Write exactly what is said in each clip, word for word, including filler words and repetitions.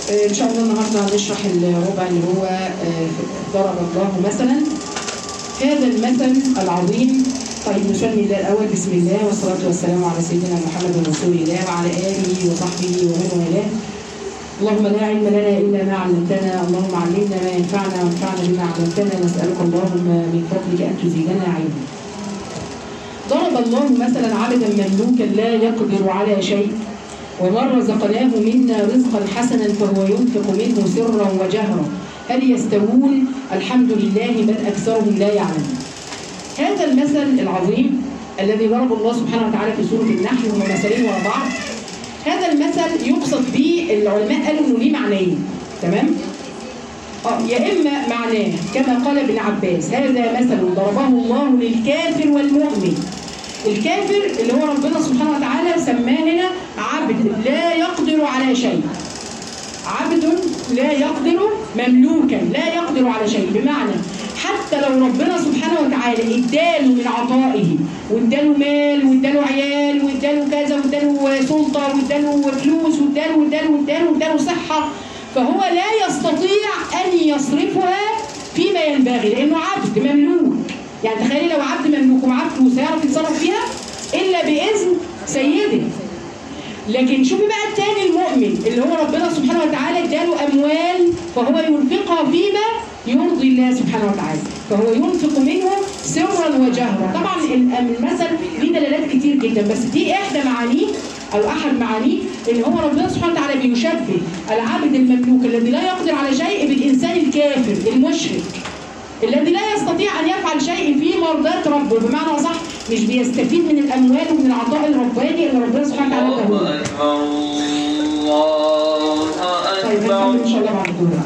ان شاء الله النهارده هنشرح الربع اللي هو ضرب الله مثلا. هذا المثل العظيم. طيب نسمي الله الاول. بسم الله والصلاه والسلام على سيدنا محمد رسول الله وعلى اله وصحبه ومن والاه. اللهم لا علم لنا الا ما علمتنا، اللهم علمنا ما ينفعنا وانفعنا بما علمتنا، نسالك اللهم من فضلك ان تزيدنا علما. ضرب الله مثلا عبدا مملوكا لا يقدر على شيء، ومن رزقناه منا رزقا حسنا فهو ينفق منه سرا وجهرا، هل يستوون؟ الحمد لله بل اكثرهم لا يعلمون. هذا المثل العظيم الذي ضرب الله سبحانه وتعالى في سوره النحل، هما مثلين ورا بعض. هذا المثل يقصد به العلماء قالوا انه ليه معنيين، تمام؟ اه يا اما معناه كما قال ابن عباس هذا مثل ضربه الله للكافر والمؤمن. الكافر اللي هو ربنا سبحانه وتعالى سماه هنا عبد لا يقدر على شيء. عبد لا يقدر، مملوكا لا يقدر على شيء، بمعنى حتى لو ربنا سبحانه وتعالى اداله من عطائه واداله مال واداله عيال واداله كذا واداله سلطه واداله فلوس واداله واداله واداله واداله صحه، فهو لا يستطيع ان يصرفها فيما ينبغي لانه عبد مملوك. يعني تخيلي لو عبد مملوك ومعاه فلوس هيعرف يتصرف فيها الا باذن سيده. لكن شوفي بقى الثاني المؤمن اللي هو ربنا سبحانه وتعالى اداله اموال فهو ينفقها فيما يرضي الله سبحانه وتعالى، فهو ينفق منه سرا وجهرا. طبعا المثل ليه دلالات كتير جدا، بس دي احدى معانيه او احد معانيه ان هو ربنا سبحانه وتعالى بيشبه العبد المملوك الذي لا يقدر على شيء بالانسان الكافر المشرك الذي لا يستطيع ان يفعل شيء في مرضات ربه، بمعنى صح مش بيستفيد من الاموال ومن العطاء الرباني اللي ربنا سبحانه وتعالى اداه. طيب هنكمل ان شاء الله بعد الظهر.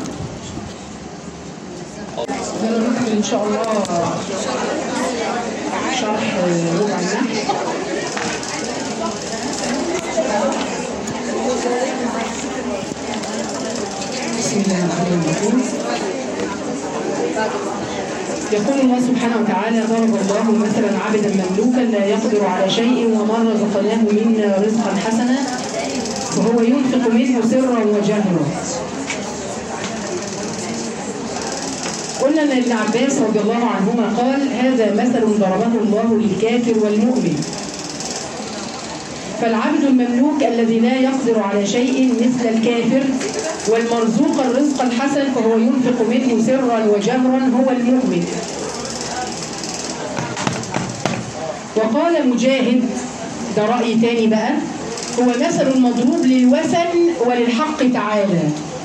نكمل ان شاء الله شرح ربع النحل. بسم الله الرحمن الرحيم. يقول الله سبحانه وتعالى ضرب الله مثلا عبدا مملوكا لا يقدر على شيء، ومن رزقناه منا رزقا حسنا وهو ينفق منه سرا وجهرا. قلنا ان ابن عباس رضي الله عنهما قال هذا مثل ضربه الله للكافر والمؤمن. فالعبد المملوك الذي لا يقدر على شيء مثل الكافر، والمرزوق الرزق الحسن فهو ينفق منه سرا وجهرا هو المؤمن. وقال مجاهد، ده رأي تاني بقى، هو مثل مضروب للوثن وللحق تعالى.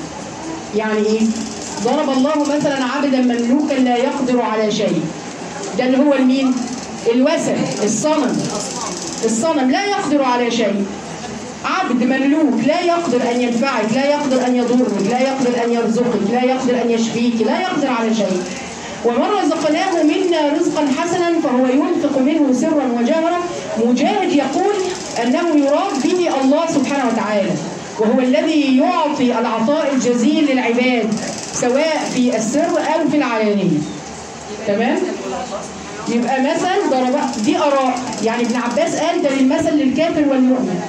يعني ايه؟ ضرب الله مثلا عبدا مملوكا لا يقدر على شيء، ده اللي هو المين؟ الوثن، الصنم. الصنم لا يقدر على شيء. عبد مملوك لا يقدر أن ينفعك، لا يقدر أن يضرك، لا يقدر أن يرزقك، لا يقدر أن يشفيك، لا يقدر على شيء. ومن رزقناه منا رزقا حسنا فهو ينفق منه سرا وجهرا. مجاهد يقول أنه يراد به الله سبحانه وتعالى، وهو الذي يعطي العطاء الجزيل للعباد سواء في السر أو في العلانية. تمام؟ يبقى مثل ضرب، دي آراء، يعني ابن عباس قال ده للمثل للكافر والمؤمن،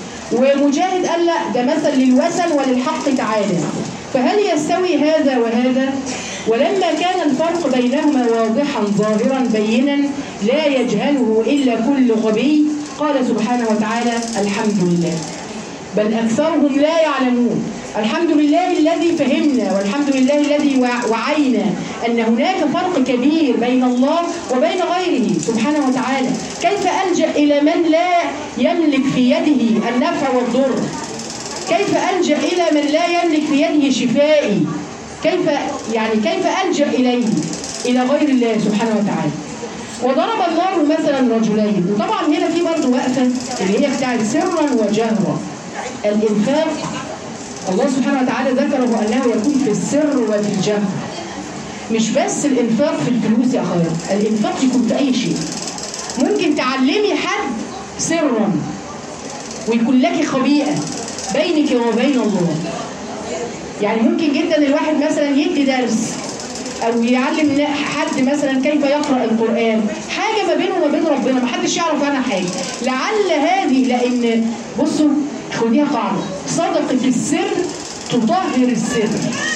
ومجاهد قال لا ده مثل للوثن وللحق تعالى. فهل يستوي هذا وهذا؟ ولما كان الفرق بينهما واضحا ظاهرا بينا لا يجهله إلا كل غبي، قال سبحانه وتعالى الحمد لله بل أكثرهم لا يعلمون. الحمد لله الذي فهمنا، والحمد لله الذي وعينا أن هناك فرق كبير بين الله وبين غيره سبحانه وتعالى. كيف ألجأ إلى من لا يملك في يده النفع والضر؟ كيف ألجأ إلى من لا يملك في يده شفائي؟ كيف يعني كيف ألجأ إليه إلى غير الله سبحانه وتعالى؟ وضرب الله مثلا رجلين. وطبعا هنا في برضه وقفة اللي هي بتاعت سرا وجهرا. الإنفاق الله سبحانه وتعالى ذكره أنه يكون في السر وفي الجهر. مش بس الإنفاق في الفلوس يا أخويا، الإنفاق يكون في أي شيء. ممكن تعلمي حد سرا ويكون لك خبيئة بينك وبين الله. يعني ممكن جدا الواحد مثلا يدي درس أو يعلم حد مثلا كيف يقرأ القرآن، حاجة ما بينه وما بين ربنا ما حدش يعرف عنها حاجة. لعل هذه، لأن بصوا خديها قاعدة، صدقة السر تطهر السر.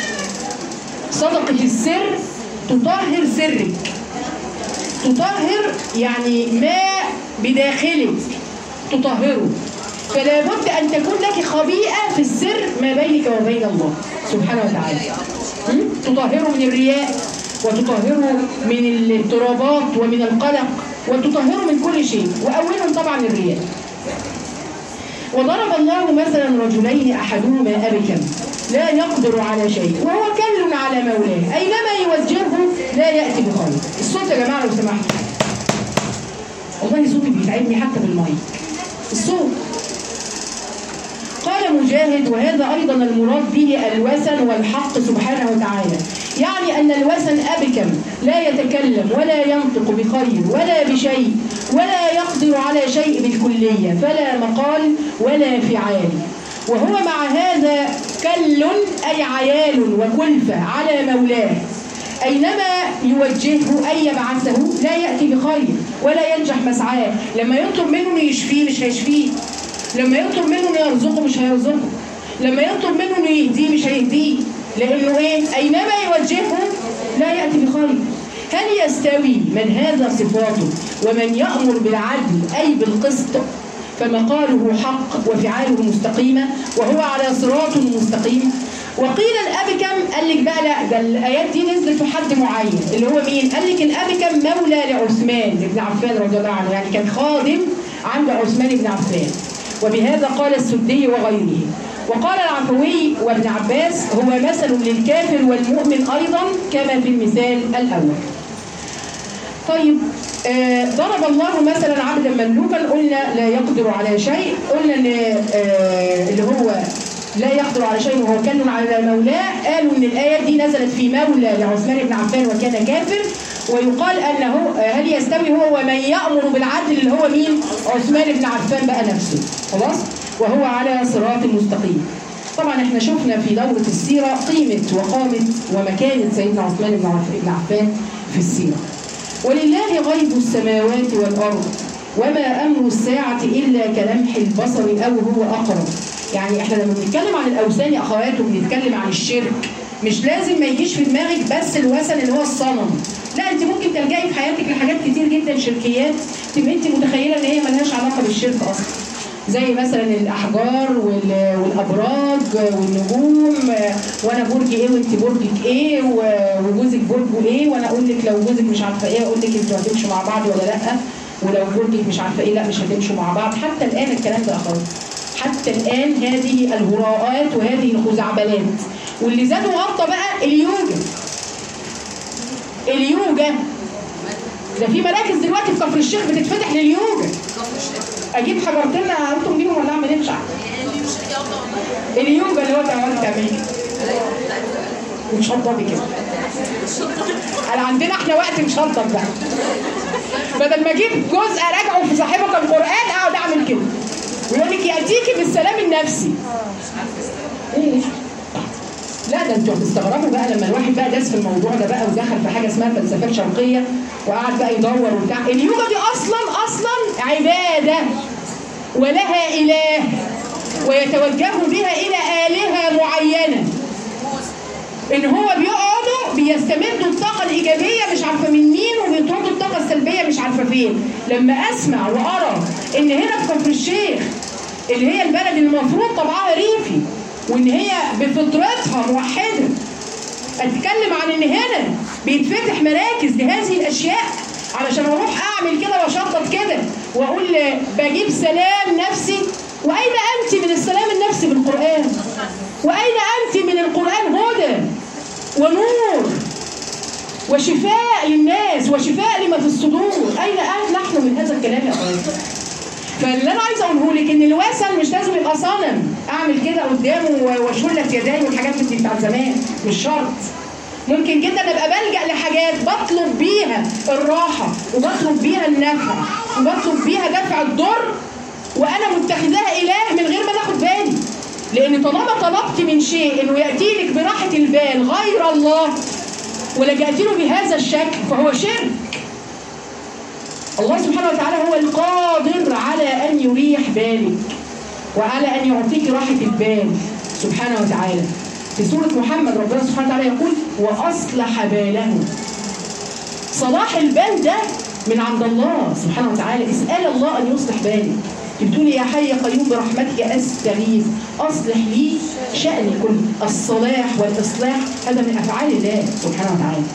صدقة السر تطهر سرك، تطهر يعني ما بداخلك تطهره. فلا بد أن تكون لك خبيئة في السر ما بينك وبين الله سبحانه وتعالى. تطهره من الرياء، وتطهره من الاضطرابات ومن القلق، وتطهره من كل شيء، وأولهم طبعا الرياء. وضرب الله مثلا رجلين أحدهما أبكم لا يقدر على شيء وهو كل على مولاه أينما يوجهه لا يأتي بخير. الصوت يا جماعة لو سمحتوا، والله صوتي بيتعبني حتى بالمايك الصوت. قال مجاهد وهذا أيضا المراد به الوثن والحق سبحانه وتعالى، يعني أن الوثن أبكم لا يتكلم ولا ينطق بخير ولا بشيء ولا يقدر على شيء بالكلية، فلا مقال ولا فعال، وهو مع هذا كل أي عيال وكلفة على مولاه أينما يوجهه أي يبعثه لا يأتي بخير ولا ينجح مسعاه. لما يطلب منه يشفيه مش هيشفيه، لما يطلب منه يرزقه مش هيرزقه، لما يطلب منه يهديه مش هيهديه، لأنه إيه؟ أينما يوجهه لا يأتي بخير. هل يستوي من هذا صفاته ومن يأمر بالعدل أي بالقسط فمقاله حق وفعاله مستقيمة وهو على صراط مستقيم؟ وقيل الأبكم قال لك بقى لا، ده الآيات دي نزلت في حد معين اللي هو مين؟ قال لك الأبكم مولى لعثمان بن عفان رضي الله عنه، يعني كان خادم عند عثمان بن عفان، وبهذا قال السدي وغيره. وقال العفوي وابن عباس هو مثل للكافر والمؤمن أيضا كما في المثال الأول. طيب آه ضرب الله مثلا عبدا مملوكا، قلنا لا يقدر على شيء، قلنا ان آه اللي هو لا يقدر على شيء وهو كل على مولاه، قالوا ان الآية دي نزلت في مولى لعثمان بن عفان وكان كافر. ويقال انه هل يستوي هو ومن يأمر بالعدل اللي هو مين؟ عثمان بن عفان بقى نفسه، خلاص، وهو على صراط مستقيم. طبعا احنا شفنا في دورة السيرة قيمة وقامة ومكانة سيدنا عثمان بن عفان في السيرة. ولله غيب السماوات والأرض وما أمر الساعة إلا كلمح البصر أو هو أقرب. يعني احنا لما بنتكلم عن الأوثان يا أخوات وبنتكلم عن الشرك، مش لازم ما يجيش في دماغك بس الوثن اللي هو الصنم، لا، انت ممكن تلجئي في حياتك لحاجات كتير جدا شركيات تبقى انت متخيله ان هي ملهاش علاقه بالشرك اصلا، زي مثلا الاحجار والابراج والنجوم، وانا برجي ايه وانت برجك ايه وجوزك برجه ايه، وانا اقول لك لو جوزك مش عارفه ايه اقول لك انتوا هتمشوا مع بعض ولا لا، ولو برجك مش عارفه ايه لا مش هتمشوا مع بعض. حتى الان الكلام ده اخوات، حتى الان هذه الهراءات وهذه الخزعبلات. واللي زادوا غلطه بقى اليوجا. اليوجا ده في مراكز دلوقتي في كفر الشيخ بتتفتح لليوجا. اجيب حجرتين انتم بيهم ولا اعمل ايه؟ مش عارفه. اليوجا اللي هو تعملي تعملي وتشطبي كده. انا عندنا احنا وقت نشطب بقى. بدل ما اجيب جزء اراجعه في صاحبك القران اقعد اعمل كده. ويقول لك ياتيكي بالسلام النفسي. ايه؟ لا ده انتوا هتستغربوا بقى لما الواحد بقى داس في الموضوع ده بقى ودخل في حاجه اسمها فلسفات شرقيه وقعد بقى يدور وبتاع. اليوجا دي اصلا اصلا عباده ولها اله ويتوجه بها الى الهه معينه. ان هو بيقعدوا بيستمدوا الطاقه الايجابيه مش عارفه من مين وبيطردوا الطاقه السلبيه مش عارفه فين. لما اسمع وارى ان هنا في كفر الشيخ اللي هي البلد المفروض طبعها ريفي وان هي بفطرتها موحده، اتكلم عن ان هنا بيتفتح مراكز لهذه الاشياء علشان اروح اعمل كده واشطط كده واقول بجيب سلام نفسي. واين انت من السلام النفسي بالقران؟ واين انت من القران هدى ونور وشفاء للناس وشفاء لما في الصدور؟ اين نحن من هذا الكلام يا اخواتي؟ فاللي انا عايزه اقوله لك ان الوثن مش لازم يبقى صنم اعمل كده قدامه وشلت يداي والحاجات دي بتاعت زمان، مش شرط. ممكن جدا ابقى بلجأ لحاجات بطلب بيها الراحه وبطلب بيها النفع وبطلب بيها دفع الضر وانا متخذاها اله من غير ما ناخد بالي. لان طالما طلبت من شيء انه ياتي لك براحه البال غير الله ولجأت له بهذا الشكل فهو شرك. الله سبحانه وتعالى هو القادر على أن يريح بالك وعلى أن يعطيك راحة البال سبحانه وتعالى. في سورة محمد ربنا سبحانه وتعالى يقول وأصلح باله. صلاح البال ده من عند الله سبحانه وتعالى. اسأل الله أن يصلح بالك. بتقولي يا حي يا قيوم برحمتك أستغيث أصلح لي شأني كله. الصلاح والإصلاح هذا من أفعال الله سبحانه وتعالى.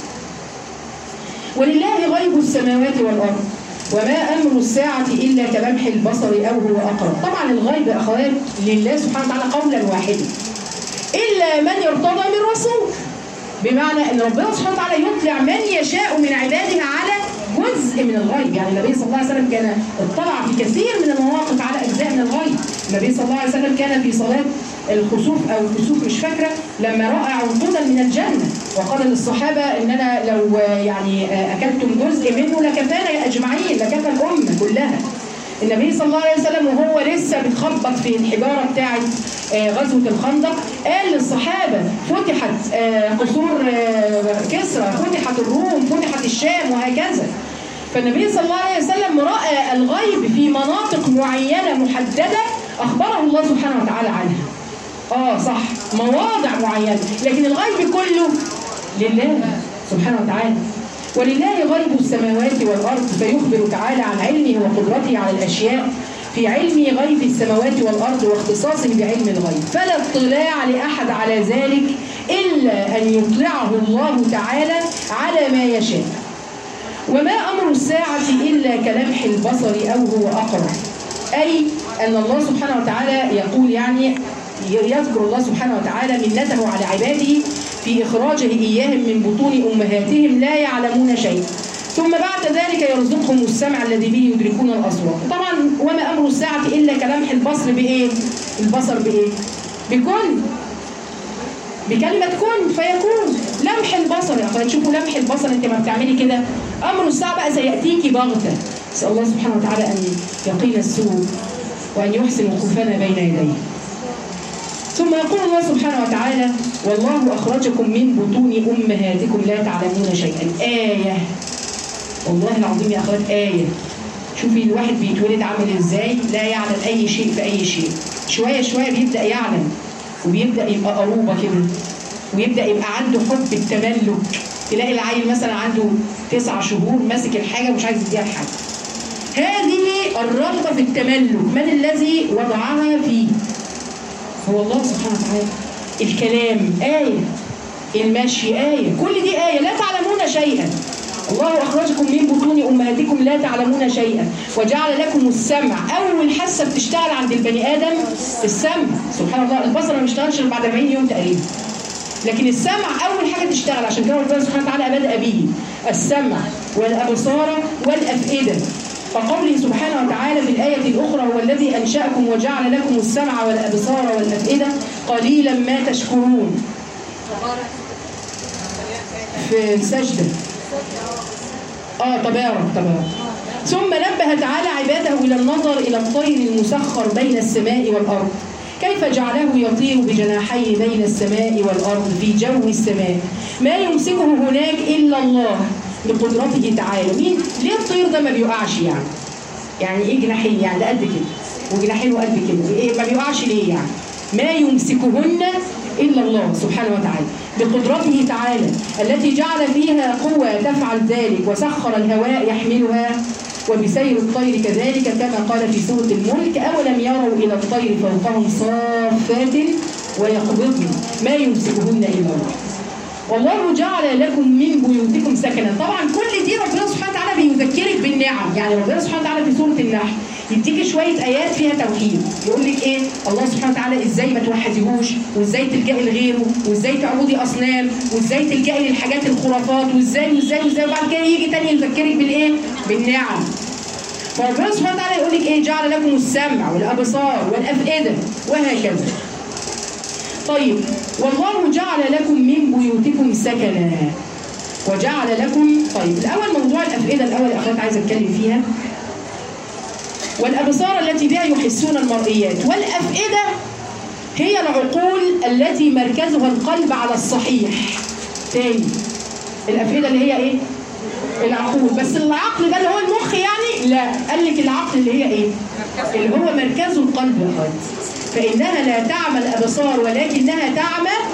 ولله غيب السماوات والأرض وما أمر الساعة إلا كلمح البصر أو هو أقرب. طبعا الغيب أخوات لله سبحانه وتعالى قولا واحدا إلا من يرتضى من رسول، بمعنى أن ربنا سبحانه وتعالى يطلع من يشاء من عباده على جزء من الغيب. يعني النبي صلى الله عليه وسلم كان اطلع في كثير من المواقف على أجزاء من الغيب. النبي صلى الله عليه وسلم كان في صلاة الخسوف أو الكسوف مش فاكرة لما رأى عنقودا من الجنة وقال للصحابة إن أنا لو يعني أكلتم جزء منه لكفانا أجمعين، لكفى الأمة كلها. النبي صلى الله عليه وسلم وهو لسه بتخبط في الحجارة بتاعة غزوة الخندق قال للصحابة فتحت قصور كسرى، فتحت الروم، فتحت الشام وهكذا. فالنبي صلى الله عليه وسلم رأى الغيب في مناطق معينة محددة أخبره الله سبحانه وتعالى عنها. آه صح، مواضع معينة، لكن الغيب كله لله سبحانه وتعالى. ولله غيب السماوات والأرض فيخبر تعالى عن علمه وقدرته على الأشياء في علم غيب السماوات والأرض واختصاصه بعلم الغيب، فلا اطلاع لأحد على ذلك إلا أن يطلعه الله تعالى على ما يشاء. وما أمر الساعة إلا كلمح البصر أو هو أقرب، أي أن الله سبحانه وتعالى يقول يعني يذكر الله سبحانه وتعالى منته على عباده في إخراجه إياهم من بطون أمهاتهم لا يعلمون شيء، ثم بعد ذلك يرزقهم السمع الذي به يدركون الأصوات. طبعا وما أمر الساعة إلا كلمح البصر بإيه؟ البصر بإيه؟ بكن، بكلمة كن فيكون. لمح البصر يا أخوات، تشوفوا لمح البصر أنت ما بتعملي كده. أمر الساعة بقى سيأتيكي بغتة. نسأل الله سبحانه وتعالى أن يقينا السوء وأن يحسن وقوفنا بين يديه. ثم يقول الله سبحانه وتعالى والله أخرجكم من بطون أمهاتكم لا تعلمون شيئا. آية والله العظيم يا أخوات، آية. شوفي الواحد بيتولد عامل إزاي، لا يعلم أي شيء في أي شيء، شوية شوية بيبدأ يعلم وبيبدأ يبقى قروبة كده ويبدأ يبقى عنده حب التملك. تلاقي العيل مثلا عنده تسع شهور ماسك الحاجة ومش عايز يديها لحد. هذه الرغبة في التملك من الذي وضعها فيه؟ هو الله سبحانه وتعالى. الكلام آية، المشي آية، كل دي آية. لا تعلمون شيئا. الله أخرجكم من بطون أمهاتكم لا تعلمون شيئا وجعل لكم السمع. أول حاسة بتشتغل عند البني آدم السمع، سبحان الله. البصر ما بيشتغلش بعد أربعين يوم تقريبا، لكن السمع أول حاجة تشتغل. عشان كده ربنا سبحانه وتعالى بدأ به السمع والأبصار والأفئدة. فقوله سبحانه وتعالى في الآية الأخرى هو الذي أنشأكم وجعل لكم السمع والأبصار والأفئدة قليلا ما تشكرون. في السجدة آه تبارك تبارك. ثم نبه تعالى عباده إلى النظر إلى الطير المسخر بين السماء والأرض، كيف جعله يطير بجناحيه بين السماء والأرض في جو السماء، ما يمسكه هناك إلا الله بقدرته تعالى. مين؟ ليه الطير ده ما بيقعش يعني؟ يعني إيه جناحين؟ يعني ده قد كده وجناحين وقد كده، إيه ما بيقعش ليه يعني؟ ما يمسكهن إلا الله سبحانه وتعالى بقدرته تعالى التي جعل فيها قوة تفعل ذلك، وسخر الهواء يحملها، وبسير الطير كذلك كما قال في سورة الملك أولم يروا إلى الطير فوقهم صافات ويقبضن ما يمسكهن إلا الله. والله جعل لكم من بيوتكم سكنا. طبعا كل دي ربنا سبحانه وتعالى بيذكرك بالنعم. يعني ربنا سبحانه وتعالى في سورة النحل يديك شوية آيات فيها توحيد، يقول لك إيه الله سبحانه وتعالى إزاي ما توحديهوش، وإزاي تلجئي لغيره، وإزاي تعبدي أصنام، وإزاي تلجئي للحاجات الخرافات، وإزاي وإزاي وإزاي وبعد كده يجي تاني يذكرك بالإيه؟ بالنعم. فربنا سبحانه وتعالى يقول لك إيه؟ جعل لكم السمع والأبصار والأفئدة وهكذا. طيب والله جعل لكم من بيوتكم سكنا وجعل لكم. طيب الأول موضوع الأفئدة الأول يا أخوات عايزة أتكلم فيها. والأبصار التي بها يحسون المرئيات، والأفئدة هي العقول التي مركزها القلب على الصحيح. تاني الأفئدة اللي هي إيه؟ العقول. بس العقل ده اللي هو المخ يعني؟ لا، قال لك العقل اللي هي إيه؟ اللي هو مركز القلب يا أخوات. فإنها لا تعمى الأبصار ولكنها تعمى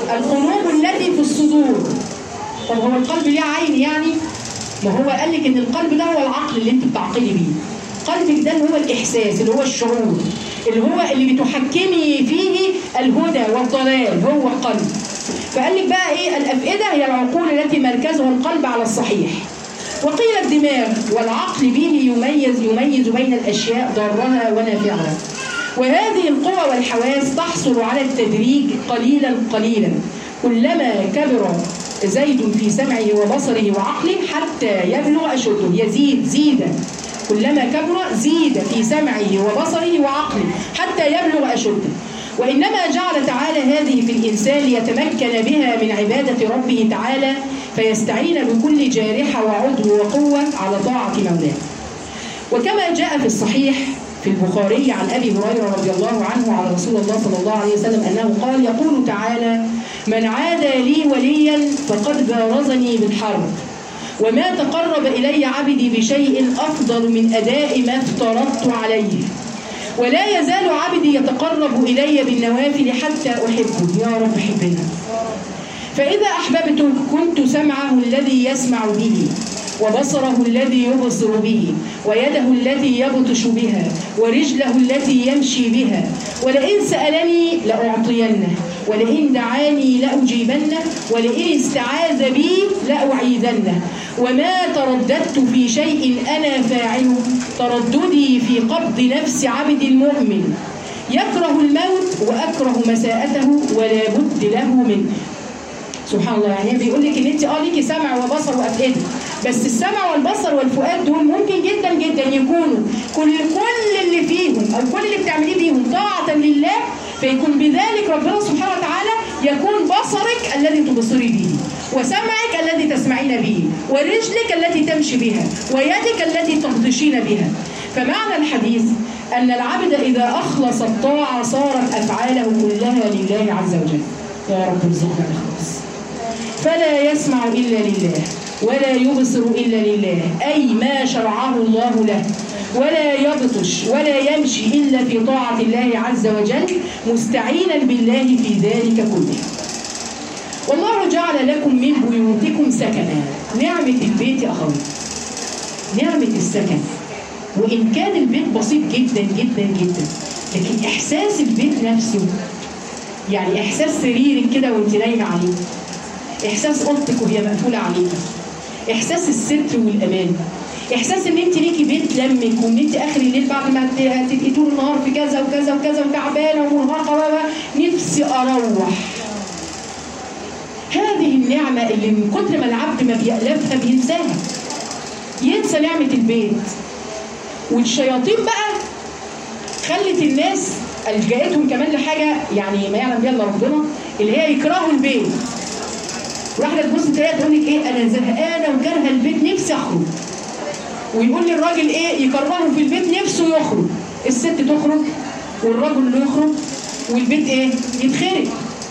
القلوب التي في الصدور. طب هو القلب ليه عين يعني؟ ما هو قال لك ان القلب ده هو العقل اللي انت بتعقلي بيه. قلبك ده اللي هو الاحساس، اللي هو الشعور، اللي هو اللي بتحكمي فيه الهدى والضلال، هو القلب. فقال لك بقى ايه؟ الافئده هي العقول التي مركزها القلب على الصحيح. وقيل الدماغ والعقل به يميز يميز بين الاشياء ضارها ونافعها. وهذه القوى والحواس تحصل على التدريج قليلا قليلا كلما كبر زيد في سمعه وبصره وعقله حتى يبلغ أشده. يزيد زيدا، كلما كبر زيد في سمعه وبصره وعقله حتى يبلغ أشده. وإنما جعل تعالى هذه في الإنسان ليتمكن بها من عبادة ربه تعالى، فيستعين بكل جارحة وعضو وقوة على طاعة مولاه. وكما جاء في الصحيح في البخاري عن أبي هريرة رضي الله عنه على رسول الله صلى الله عليه وسلم أنه قال: يقول تعالى: من عادى لي وليا فقد بارزني بالحرب، وما تقرب إلي عبدي بشيء أفضل من أداء ما افترضت عليه، ولا يزال عبدي يتقرب إلي بالنوافل حتى أحبه. يا رب حبنا. فإذا أحببته كنت سمعه الذي يسمع به، وبصره الذي يبصر به، ويده التي يبطش بها، ورجله التي يمشي بها، ولئن سألني لأعطينه، ولئن دعاني لأجيبنه، ولئن استعاذ بي لأعيذنه. وما ترددت في شيء أنا فاعله ترددي في قبض نفس عبد المؤمن، يكره الموت وأكره مساءته ولا بد له منه. سبحان الله. يعني بيقول لك ان انت اه ليكي سمع وبصر وافئده، بس السمع والبصر والفؤاد دول ممكن جدا جدا يكونوا كل كل اللي فيهم او كل اللي بتعمليه بيهم طاعه لله، فيكون بذلك ربنا سبحانه وتعالى يكون بصرك الذي تبصري به، وسمعك الذي تسمعين به، ورجلك التي تمشي بها، ويدك التي تبطشين بها. فمعنى الحديث ان العبد اذا اخلص الطاعه صارت افعاله كلها لله عز وجل. يا رب ارزقنا الاخلاص. فلا يسمع إلا لله، ولا يبصر إلا لله، أي ما شرعه الله له، ولا يبطش ولا يمشي إلا في طاعة الله عز وجل، مستعينا بالله في ذلك كله. والله جعل لكم من بيوتكم سكنا. نعمة البيت يا أخوي، نعمة السكن. وإن كان البيت بسيط جدا جدا جدا، لكن إحساس البيت نفسه، يعني إحساس سريرك كده وأنت نايمة عليه، إحساس أوضتك وهي مقفولة عليك، إحساس الستر والأمان، إحساس إن أنت ليكي بيت لمك، وإن أنت آخر الليل بعد ما تبقي طول النهار في كذا وكذا وكذا وتعبانة ومرهقة نفسي أروح. هذه النعمة اللي من كتر ما العبد ما بيألفها بينساها، ينسى نعمة البيت. والشياطين بقى خلت الناس ألجأتهم كمان لحاجة يعني ما يعلم بها إلا ربنا، اللي هي يكرهوا البيت. واحدة تبص تلاقيها تقول لك ايه؟ انا زهقانه وكارهه البيت نفسي اخرج. ويقول للراجل ايه؟ يكرهه في البيت نفسه يخرج. الست تخرج والراجل اللي يخرج والبيت ايه؟ يتخرج.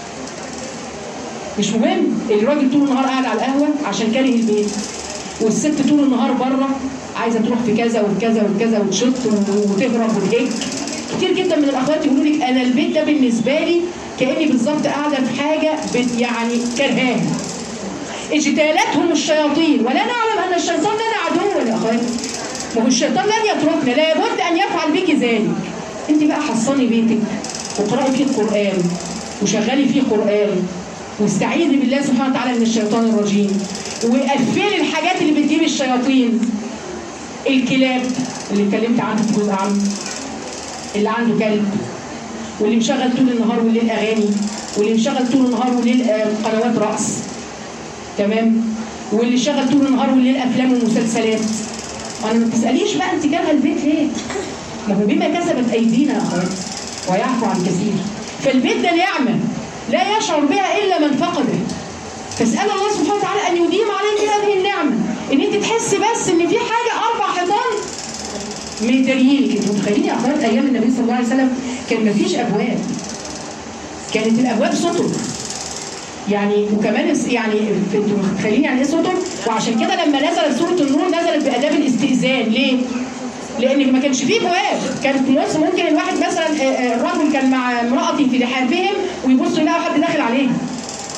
مش مهم، الراجل طول النهار قاعد على القهوه عشان كاره البيت، والست طول النهار بره عايزه تروح في كذا وكذا وكذا وتشط وتهرب وتهج. كتير جدا من الاخوات يقولوا لك انا البيت ده بالنسبه لي كاني بالظبط قاعده في حاجه يعني كرهاها. اجتالتهم الشياطين، ولا نعلم ان الشيطان لنا عدو يا اخواتي. ما هو الشيطان لن يتركنا، لابد ان يفعل بك ذلك. انت بقى حصني بيتك وقرأي فيه القرآن وشغلي فيه قرآن واستعيذي بالله سبحانه وتعالى من الشيطان الرجيم، وقفلي الحاجات اللي بتجيب الشياطين. الكلاب اللي اتكلمت عنه في جزء عنه، اللي عنده كلب، واللي مشغل طول النهار والليل اغاني، واللي مشغل طول النهار والليل قنوات رقص، تمام، واللي شغل طول النهار والليل افلام ومسلسلات. انا ما تساليش بقى انت كارهه البيت ليه؟ ما هو بما كسبت ايدينا يا اخواتي ويعفو عن كثير. فالبيت ده نعمه لا يشعر بها الا من فقده. فاسال الله سبحانه وتعالى ان يديم عليك هذه النعمه، ان انت تحسي بس ان في حاجه اربع حيطان مداريينك. انتوا متخيلين يا اخوات ايام النبي صلى الله عليه وسلم كان ما فيش ابواب، كانت الابواب سطر يعني، وكمان يعني انتوا متخيلين يعني ايه سطر؟ وعشان كده لما نزلت سوره النور نزلت باداب الاستئذان. ليه؟ لان ما كانش فيه ابواب. كانت ممكن الواحد مثلا الرجل كان مع امرأته في لحافهم ويبص يلاقي حد داخل عليها،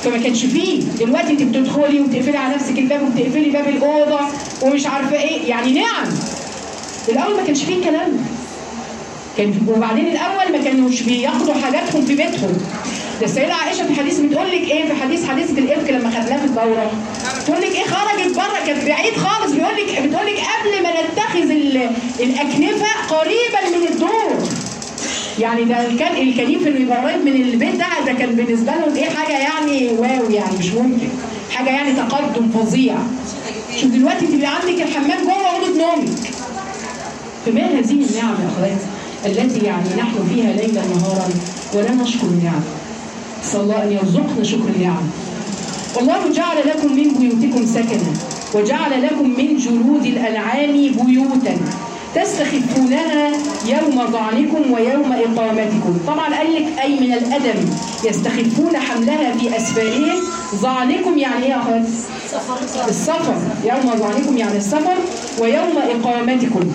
فما كانش فيه. دلوقتي انت بتدخلي وبتقفلي على نفسك الباب وبتقفلي باب الاوضه ومش عارفه ايه، يعني نعم. الاول ما كانش فيه الكلام ده. كان وبعدين الاول ما كانوش بياخدوا حاجاتهم في بيتهم. ده السيده عائشه في حديث بتقول لك ايه، في حديث حديثه الافك لما خدناه في الدوره، تقول لك ايه، خرجت بره كانت بعيد خالص، بيقول لك بتقول لك قبل ما نتخذ الاكنفه قريبا من الدور. يعني ده كان الكنيف اللي يبقى قريب من البيت ده ده كان بالنسبه لهم ايه، حاجه يعني واو، يعني مش ممكن، حاجه يعني تقدم فظيع. شوف دلوقتي تبقى عندك الحمام جوه اوضه نومك. فما هذه النعم يا اخواتي التي يعني نحن فيها ليلا نهارا ولا نشكر النعم. نسال الله ان يرزقنا شكر النعم. والله جعل لكم من بيوتكم سكنا وجعل لكم من جلود الانعام بيوتا تستخفونها يوم ظعنكم ويوم إقامتكم. طبعا قال لك أي من الأدب يستخفون حملها في أسفارهم. ظعنكم يعني إيه يا أخوات؟ السفر. يوم ظعنكم يعني السفر ويوم إقامتكم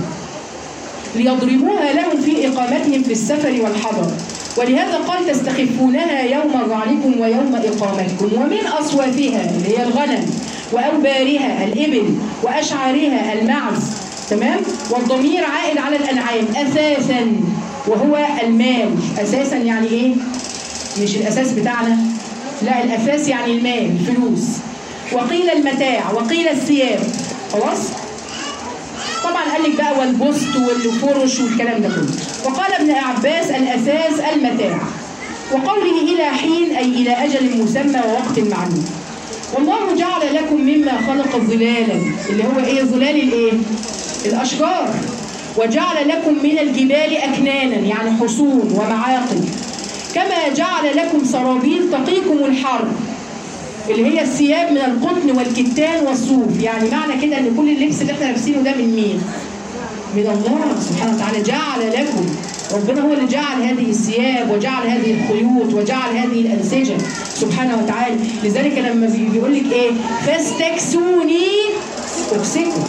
ليضربوها لهم في إقامتهم في السفر والحضر. ولهذا قال تستخفونها يوم ظعنكم ويوم إقامتكم. ومن أصوافها اللي هي الغنم وأوبارها الإبل وأشعارها المعز. تمام؟ والضمير عائد على الأنعام أساسا وهو المال. أساسا يعني إيه؟ مش الأساس بتاعنا، لا الأساس يعني المال، الفلوس. وقيل المتاع وقيل الثياب. خلاص؟ طبعا قال لك بقى والبسط والفرش والكلام ده كله. وقال ابن عباس الأساس المتاع. وقوله إلى حين أي إلى أجل مسمى ووقت معلوم. والله جعل لكم مما خلق ظلالا، اللي هو إيه ظلال الإيه؟ الأشجار. وجعل لكم من الجبال أكنانا يعني حصون ومعاقل. كما جعل لكم سرابيل تقيكم الحر اللي هي الثياب من القطن والكتان والصوف. يعني معنى كده ان كل اللبس اللي احنا لابسينه ده من مين؟ من الله سبحانه وتعالى. جعل لكم، ربنا هو اللي جعل هذه الثياب وجعل هذه الخيوط وجعل هذه الأنسجة سبحانه وتعالى. لذلك لما بيقول لك ايه فاستكسوني اكسكم.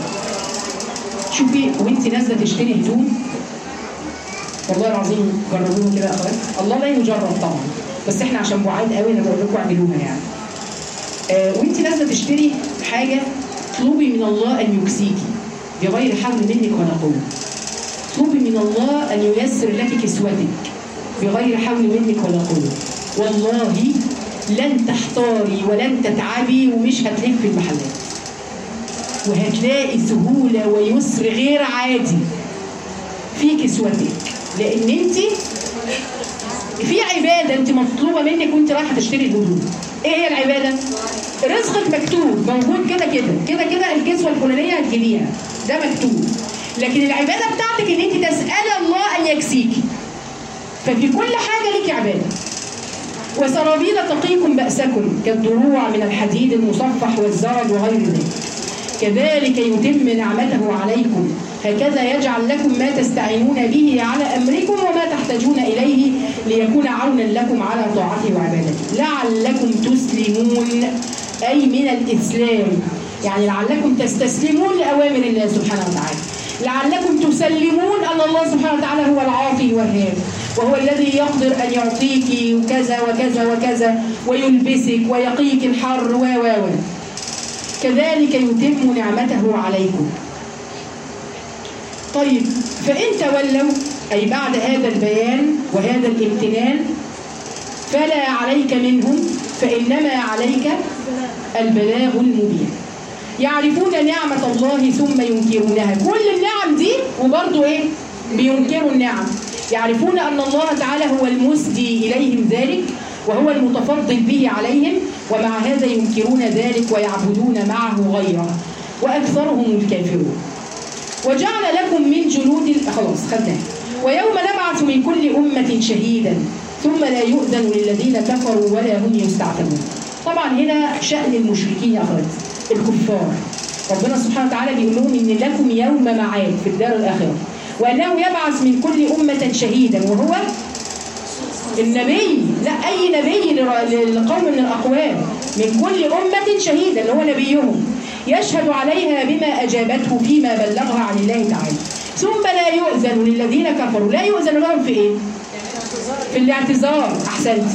شوفي وانت نازله تشتري هدوم، والله العظيم جربوها كده يا اخوات، الله لا يجرب طبعا، بس احنا عشان بعاد قوي انا بقول لكم اعملوها يعني. آه وانت نازله تشتري حاجه اطلبي من الله ان يكسيكي بغير حول منك ولا قوه. اطلبي من الله ان ييسر لك كسوتك بغير حول منك ولا قوه. والله لن تحتاري ولن تتعبي ومش هتلفي المحلات، وهتلاقي سهولة ويسر غير عادي في كسوتك. لأن أنت في عبادة أنت مطلوبة منك وأنت رايحة تشتري الهدوم. إيه هي العبادة؟ رزقك مكتوب موجود كده كده كده كده الكسوة الفلانية هتجيبيها، ده مكتوب. لكن العبادة بتاعتك إن أنت تسأل الله أن يكسيكي. ففي كل حاجة لك عبادة. وسرابيل تقيكم بأسكم كالضروع من الحديد المصفح والزرد وغير ذلك. كذلك يتم نعمته عليكم هكذا يجعل لكم ما تستعينون به على أمركم وما تحتاجون إليه ليكون عونا لكم على طاعته وعبادته لعلكم تسلمون، أي من الإسلام، يعني لعلكم تستسلمون لأوامر الله سبحانه وتعالى، لعلكم تسلمون أن الله سبحانه وتعالى هو العاطي الوهاب وهو الذي يقدر أن يعطيك وكذا وكذا وكذا ويلبسك ويقيك الحر و و و كذلك يتم نعمته عليكم. طيب فإن تولوا أي بعد هذا البيان وهذا الامتنان فلا عليك منهم فإنما عليك البلاغ المبين. يعرفون نعمة الله ثم ينكرونها، كل النعم دي وبرضه إيه؟ بينكروا النعم. يعرفون أن الله تعالى هو المسدي إليهم ذلك وهو المتفضل به عليهم، ومع هذا ينكرون ذلك ويعبدون معه غيره وأكثرهم الكافرون. وجعل لكم من جلود خلاص خدناه. ويوم نبعث من كل أمة شهيدا ثم لا يؤذن للذين كفروا ولا هم يستعتبون. طبعا هنا شأن المشركين يا أخوات الكفار، ربنا سبحانه وتعالى بيقول لهم إن لكم يوم معاد في الدار الآخرة، وأنه يبعث من كل أمة شهيدا وهو النبي، لا أي نبي لقوم من الأقوام، من كل أمة شهيدا اللي هو نبيهم يشهد عليها بما أجابته فيما بلغها عن الله تعالى. ثم لا يؤذن للذين كفروا، لا يؤذن لهم في إيه؟ في الاعتذار. أحسنت.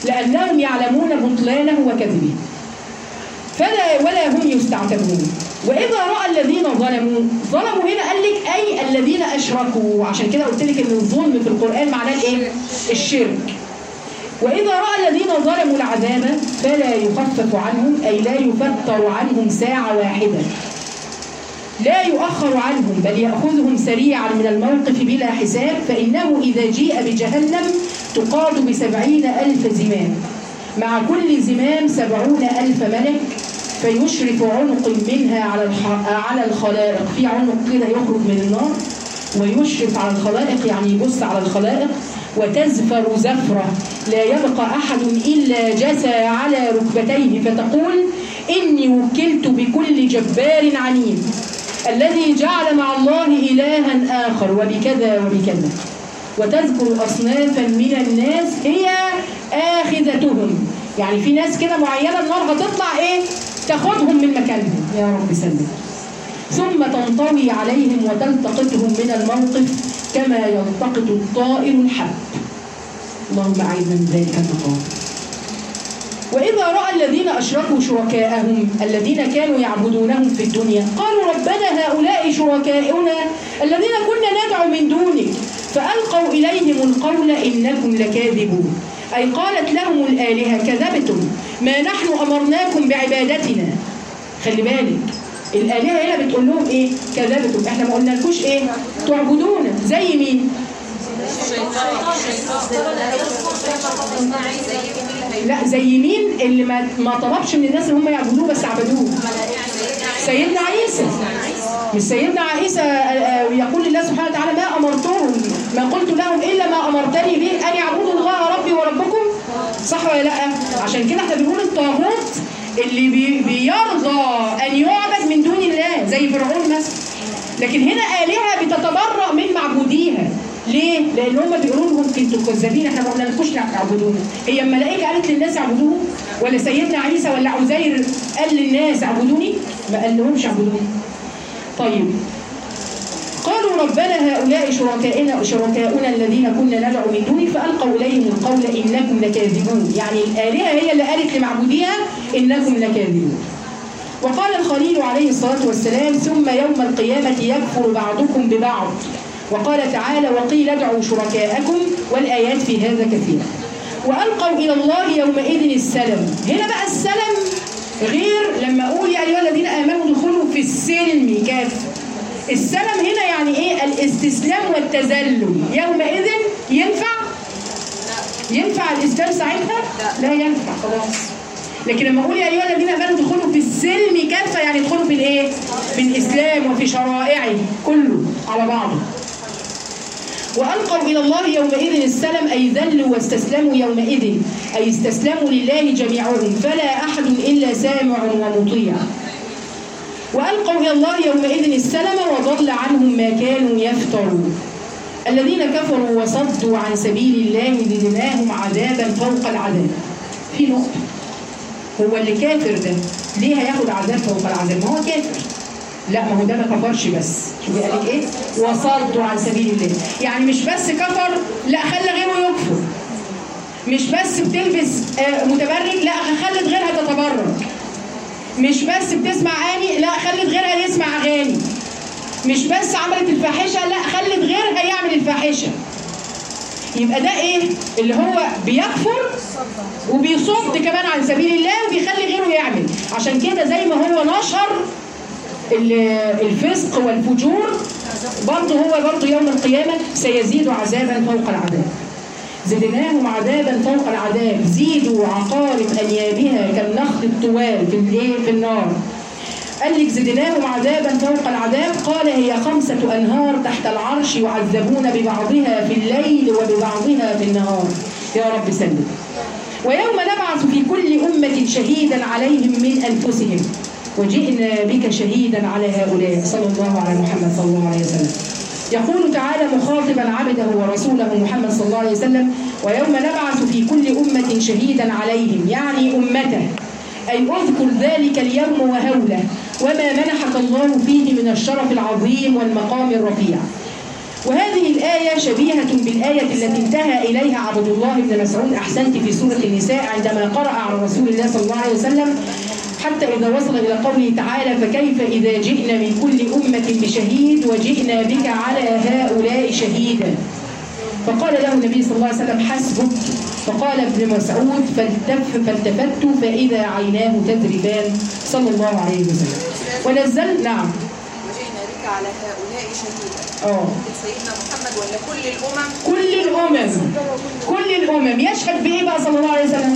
لأنهم يعلمون بطلانه وكذبه فلا ولا هم يستعتبون. وإذا رأى الذين ظلموا، ظلموا هنا قال لك أي الذين أشركوا، عشان كده قلت لك إن الظلم في القرآن معناه الإيه؟ الشرك. وإذا رأى الذين ظلموا العذاب فلا يخفف عنهم، أي لا يفتر عنهم ساعة واحدة، لا يؤخر عنهم بل يأخذهم سريعا من الموقف بلا حساب، فإنه إذا جيء بجهنم تقاد بسبعين ألف زمام، مع كل زمام سبعون ألف ملك، فيشرف عنق منها على على الخلائق، في عنق كده يخرج من النار ويشرف على الخلائق، يعني يبص على الخلائق، وتزفر زفرة لا يبقى أحد إلا جثى على ركبتيه فتقول إني وكلت بكل جبار عنيد الذي جعل مع الله إلها آخر وبكذا وبكذا، وتذكر أصنافا من الناس هي آخذتهم، يعني في ناس كده معينة النار هتطلع إيه؟ تاخدهم من مكانهم، يا رب سلم. ثم تنطوي عليهم وتلتقطهم من الموقف كما يلتقط الطائر الحب. اللهم أعيذنا من ذلك المقام. وإذا رأى الذين أشركوا شركاءهم الذين كانوا يعبدونهم في الدنيا قالوا ربنا هؤلاء شركاؤنا الذين كنا ندعو من دونك فألقوا إليهم القول إنكم لكاذبون، أي قالت لهم الآلهة كذبتم ما نحن أمرناكم بعبادتنا. خلي بالك الآلهة هنا بتقول لهم إيه؟ كذبتم، إحنا ما قلنا لكوش إيه؟ تعبدونا. زي مين؟ لا زي مين اللي ما ما طلبش من الناس اللي هم يعبدوه بس عبدوه؟ سيدنا عيسى. مش سيدنا عيسى يقول لله سبحانه وتعالى ما أمرتهم ما قلت لهم إلا ما أمرتني به أن يعبدوا الله ربي وربكم، صح ولا لا؟ عشان كده احنا بنقول الطاغوت اللي بي بيرضى أن يعبد من دون الله زي فرعون مثلا، لكن هنا آلهة بتتبرأ من معبوديها. ليه؟ لأن هم بيقولوا لهم كنتوا كذابين، احنا ما قلنالكوش تعبدونا. هي الملائكة قالت للناس اعبدوه؟ ولا سيدنا عيسى ولا عزير قال للناس اعبدوني؟ ما قال لهمش اعبدوني. طيب قالوا ربنا هؤلاء شركائنا شركاؤنا الذين كنا ندعو من دونك فألقوا إليهم القول إنكم لكاذبون، يعني الآلهة هي اللي قالت لمعبوديها إنكم لكاذبون. وقال الخليل عليه الصلاة والسلام ثم يوم القيامة يكفر بعضكم ببعض. وقال تعالى وقيل ادعوا شركاءكم، والآيات في هذا كثيرة. وألقوا إلى الله يومئذ السلم. هنا بقى السلم غير لما أقول يا أيها الذين آمنوا ادخلوا في السلم كافة. السلم هنا يعني إيه؟ الاستسلام والتذلل. يومئذ ينفع؟ ينفع الإسلام ساعتها؟ لا ينفع خلاص. لكن لما أقول يا أيها الذين آمنوا ادخلوا في السلم كافة يعني ادخلوا في الإيه؟ في الإسلام وفي شرائعه كله على بعضه. وألقوا إلى الله يومئذ السلم أي ذلوا واستسلموا يومئذ، أي استسلموا لله جميعهم فلا أحد إلا سامع ومطيع. وألقوا إلى الله يومئذ السلم وضل عنهم ما كانوا يفترون. الذين كفروا وصدوا عن سبيل الله زدناهم عذابا فوق العذاب. في نقطة، هو اللي كافر ده ليه هياخد عذاب فوق العذاب؟ ما هو كافر. لا ما هو ده ما كفرش بس، شوفي قالت ايه؟ وصدوا عن سبيل الله، يعني مش بس كفر، لا خلى غيره يكفر. مش بس بتلبس آه متبرج، لا خلت غيرها تتبرج. مش بس بتسمع اغاني، لا خلت غيرها يسمع اغاني. مش بس عملت الفاحشه، لا خلت غيرها يعمل الفاحشه. يبقى ده ايه؟ اللي هو بيكفر وبيصد كمان عن سبيل الله وبيخلي غيره يعمل. عشان كده زي ما هو نشر الفسق والفجور برضه هو برضه يوم القيامة سيزيد عذابا فوق العذاب. زدناهم عذابا فوق العذاب، زيدوا عقارب أنيابها كالنخل الطوال في الايه في النار. قال لك زدناهم عذابا فوق العذاب، قال هي خمسة أنهار تحت العرش يعذبون ببعضها في الليل وببعضها في النهار. يا رب سلم. ويوم نبعث في كل أمة شهيدا عليهم من أنفسهم وجئنا بك شهيدا على هؤلاء. صلى الله على محمد صلى الله عليه وسلم. يقول تعالى مخاطبا عبده ورسوله محمد صلى الله عليه وسلم ويوم نبعث في كل أمة شهيدا عليهم، يعني أمته، أي أذكر ذلك اليوم وهوله وما منحك الله فيه من الشرف العظيم والمقام الرفيع. وهذه الآية شبيهة بالآية التي انتهى إليها عبد الله بن مسعود أحسنت في سورة النساء عندما قرأ على رسول الله صلى الله عليه وسلم حتى إذا وصل إلى قوله تعالى فكيف إذا جئنا من كل أمة بشهيد وجئنا بك على هؤلاء شهيدا. فقال له النبي صلى الله عليه وسلم حسبك. فقال ابن مسعود فالتف فالتفت فإذا عيناه تذربان صلى الله عليه وسلم. ونزل نعم وجئنا بك على هؤلاء شهيدا. اه سيدنا محمد ولا كل الأمم؟ كل الأمم كل الأمم يشهد بإيه بقى صلى الله عليه وسلم؟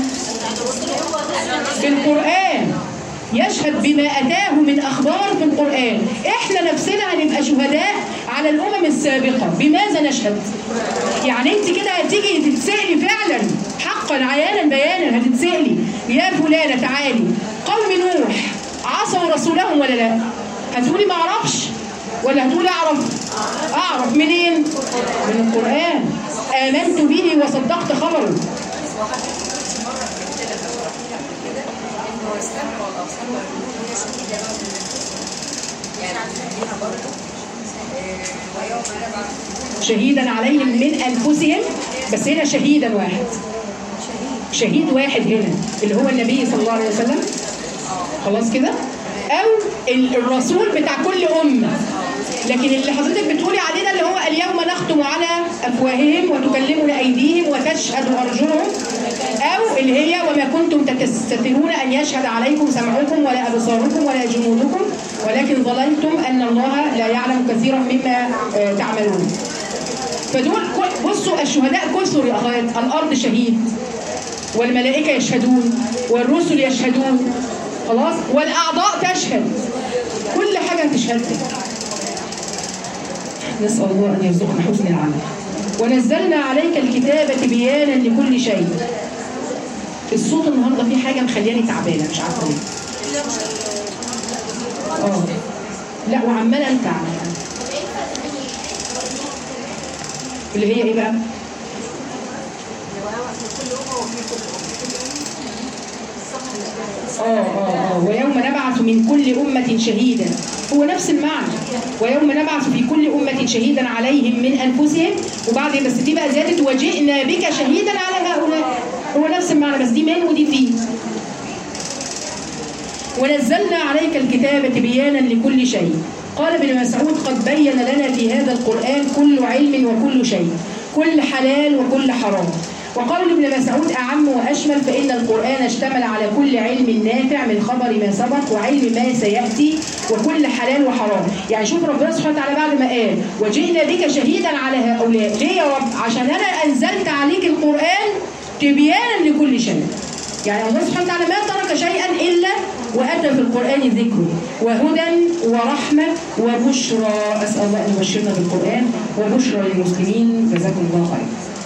بالقرآن. يشهد بما أتاه من أخبار في القرآن. إحنا نفسنا هنبقى شهداء على الأمم السابقة. بماذا نشهد؟ يعني أنت كده هتيجي تتسألي فعلا حقا عيانا بيانا هتتسألي يا فلانة تعالي قوم نوح عصوا رسولهم ولا لا؟ هتقولي ما أعرفش ولا هتقولي أعرف؟ أعرف منين؟ من القرآن. آمنت به وصدقت خبره. شهيدا عليهم من أنفسهم. بس هنا شهيدا واحد. شهيد واحد هنا اللي هو النبي صلى الله عليه وسلم. خلاص كده؟ أو الرسول بتاع كل أمة. لكن اللي حضرتك بتقولي علينا اللي هو اليوم نختم على أفواههم وتكلمنا أيديهم وتشهد أرجلهم، أو اللي هي وما كنتم تستترون أن يشهد عليكم سمعكم ولا أبصاركم ولا جنودكم ولكن ظننتم أن الله لا يعلم كثيرا مما تعملون. فدول بصوا الشهداء كثر يا أخوات. الأرض شهيد والملائكة يشهدون والرسل يشهدون خلاص والأعضاء تشهد. كل حاجة تشهد. نسأل الله أن يرزقنا حسن العمل. ونزلنا عليك الكتابة بيانا لكل شيء. الصوت النهارده فيه حاجة مخلياني تعبانة مش عارفة ليه. اه لا وعمالة أنت اللي هي إيه بقى؟ اه اه اه ويوم نبعث من كل أمة شهيدا. هو نفس المعنى. ويوم نبعث في كل أمة شهيدا عليهم من أنفسهم. وبعد بس دي بقى زادت وجئنا بك شهيدا على هؤلاء. هو نفس المعنى بس دي من ودي فيه. ونزلنا عليك الكتابة بيانا لكل شيء. قال ابن مسعود قد بين لنا في هذا القرآن كل علم وكل شيء، كل حلال وكل حرام. وقال ابن مسعود أعم وأشمل فإن القرآن اشتمل على كل علم نافع من خبر ما سبق وعلم ما سيأتي وكل حلال وحرام. يعني شوف ربنا سبحانه وتعالى بعد ما قال وجئنا بك شهيدا على هؤلاء. ليه يا رب؟ عشان أنا أنزلت عليك القرآن تبيانا لكل شيء. يعني الله سبحانه وتعالى ما ترك شيئا إلا وأتى في القرآن ذكره وهدى ورحمة وبشرى. أسأل الله أن يبشرنا بالقرآن وبشرى للمسلمين. جزاكم الله خيرا.